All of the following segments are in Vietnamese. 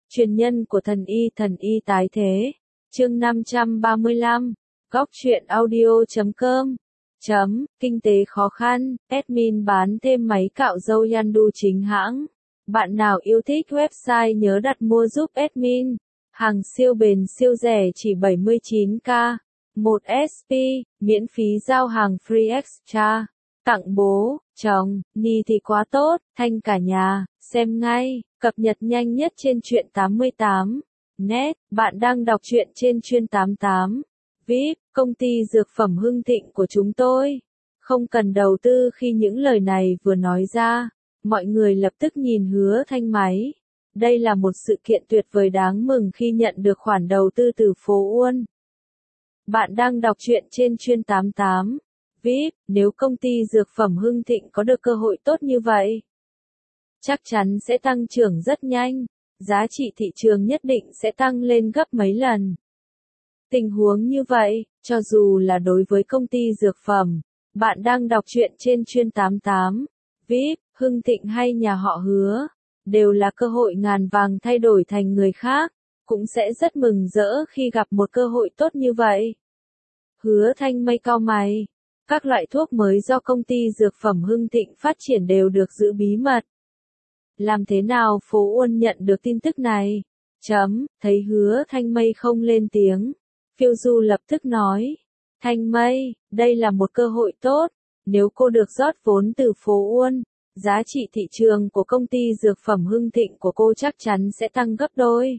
Truyền nhân của thần y tái thế. Chương 535. Góc truyện audio.com. Kinh tế khó khăn, admin bán thêm máy cạo râu Yandu chính hãng. Bạn nào yêu thích website nhớ đặt mua giúp admin. Hàng siêu bền siêu rẻ chỉ 79k. 1 SP, miễn phí giao hàng free extra. Tặng bố, chồng, ni thì quá tốt, thanh cả nhà, xem ngay, cập nhật nhanh nhất trên truyện 88. Net, bạn đang đọc truyện trên Truyện 88. VIP, công ty dược phẩm Hưng Thịnh của chúng tôi. Không cần đầu tư. Khi những lời này vừa nói ra, mọi người lập tức nhìn Hứa Thanh máy. Đây là một sự kiện tuyệt vời đáng mừng khi nhận được khoản đầu tư từ phố Uôn. Bạn đang đọc truyện trên Truyện 88. VIP, nếu công ty dược phẩm Hưng Thịnh có được cơ hội tốt như vậy, chắc chắn sẽ tăng trưởng rất nhanh, giá trị thị trường nhất định sẽ tăng lên gấp mấy lần. Tình huống như vậy, cho dù là đối với công ty dược phẩm, bạn đang đọc truyện trên Truyện 88, VIP, Hưng Thịnh hay nhà họ Hứa, đều là cơ hội ngàn vàng thay đổi thành người khác, cũng sẽ rất mừng rỡ khi gặp một cơ hội tốt như vậy. Hứa Thanh mây cau mày. Các loại thuốc mới do công ty dược phẩm Hưng Thịnh phát triển đều được giữ bí mật. Làm thế nào phố Uôn nhận được tin tức này? Thấy Hứa Thanh mây không lên tiếng, Phiêu Du lập tức nói. Thanh mây, đây là một cơ hội tốt. Nếu cô được rót vốn từ phố Uôn, giá trị thị trường của công ty dược phẩm Hưng Thịnh của cô chắc chắn sẽ tăng gấp đôi.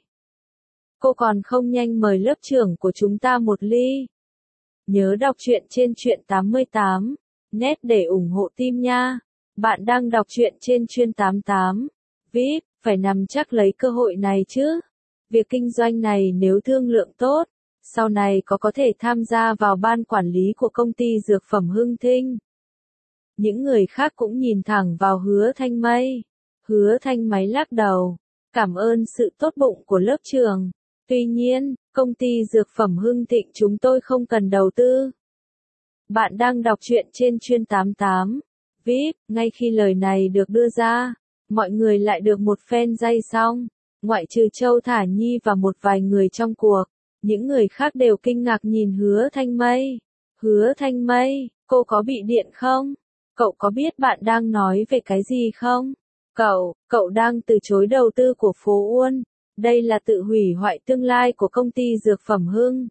Cô còn không nhanh mời lớp trưởng của chúng ta một ly? Nhớ đọc truyện trên Truyện 88. Net để ủng hộ team nha. Bạn đang đọc truyện trên Truyện 88. VIP, phải nắm chắc lấy cơ hội này chứ. Việc kinh doanh này nếu thương lượng tốt, sau này có thể tham gia vào ban quản lý của công ty dược phẩm Hưng Thịnh. Những người khác cũng nhìn thẳng vào Hứa Thanh mây. Hứa Thanh máy lắc đầu. Cảm ơn sự tốt bụng của lớp trưởng. Tuy nhiên, công ty dược phẩm Hưng Thịnh chúng tôi không cần đầu tư. Bạn đang đọc truyện trên Truyện 88. VIP, ngay khi lời này được đưa ra, mọi người lại được một phen day xong. Ngoại trừ Châu Thả Nhi và một vài người trong cuộc, những người khác đều kinh ngạc nhìn Hứa Thanh mây. Hứa Thanh mây, cô có bị điện không? Cậu có biết bạn đang nói về cái gì không? Cậu đang từ chối đầu tư của phố Uôn. Đây là tự hủy hoại tương lai của công ty dược phẩm Hưng.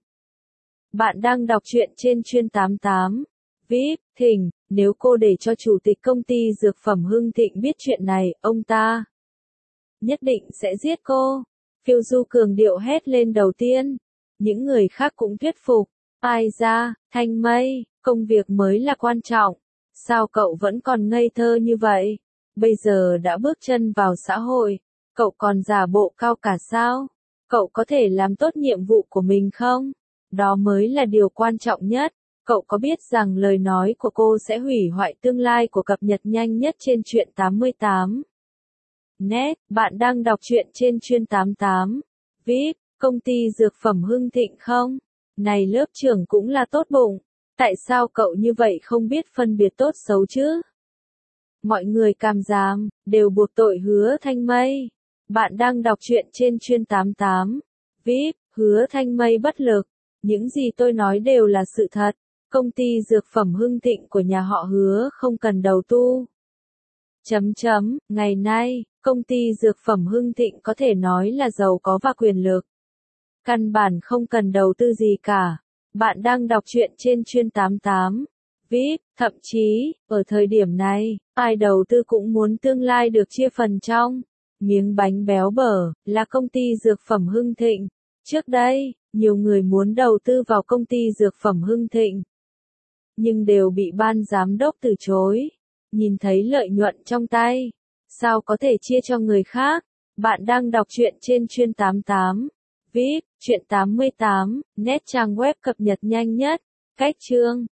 Bạn đang đọc truyện trên Truyện 88. VIP, Thỉnh, nếu cô để cho chủ tịch công ty dược phẩm Hưng Thịnh biết chuyện này, ông ta nhất định sẽ giết cô. Phiêu Du cường điệu hét lên đầu tiên. Những người khác cũng thuyết phục. Ai ra, Thanh mây, công việc mới là quan trọng. Sao cậu vẫn còn ngây thơ như vậy? Bây giờ đã bước chân vào xã hội, cậu còn giả bộ cao cả sao? Cậu có thể làm tốt nhiệm vụ của mình không? Đó mới là điều quan trọng nhất. Cậu có biết rằng lời nói của cô sẽ hủy hoại tương lai của cập nhật nhanh nhất trên Truyện 88. Net, bạn đang đọc truyện trên Truyện 88. VIP, công ty dược phẩm Hưng Thịnh không? Này lớp trưởng cũng là tốt bụng. Tại sao cậu như vậy không biết phân biệt tốt xấu chứ? Mọi người càm ràm, đều buộc tội Hứa Thanh mây. Bạn đang đọc truyện trên Truyện 88. VIP, Hứa Thanh mây bất lực. Những gì tôi nói đều là sự thật. Công ty dược phẩm Hưng Thịnh của nhà họ Hứa không cần đầu tư. Ngày nay, công ty dược phẩm Hưng Thịnh có thể nói là giàu có và quyền lực. Căn bản không cần đầu tư gì cả. Bạn đang đọc truyện trên Truyện 88. VIP, thậm chí, ở thời điểm này, ai đầu tư cũng muốn tương lai được chia phần trong miếng bánh béo bở, là công ty dược phẩm Hưng Thịnh. Trước đây, nhiều người muốn đầu tư vào công ty dược phẩm Hưng Thịnh, nhưng đều bị ban giám đốc từ chối. Nhìn thấy lợi nhuận trong tay, sao có thể chia cho người khác? Bạn đang đọc truyện trên Truyện 88. VIP, Truyện 88, Net trang web cập nhật nhanh nhất. Cách chương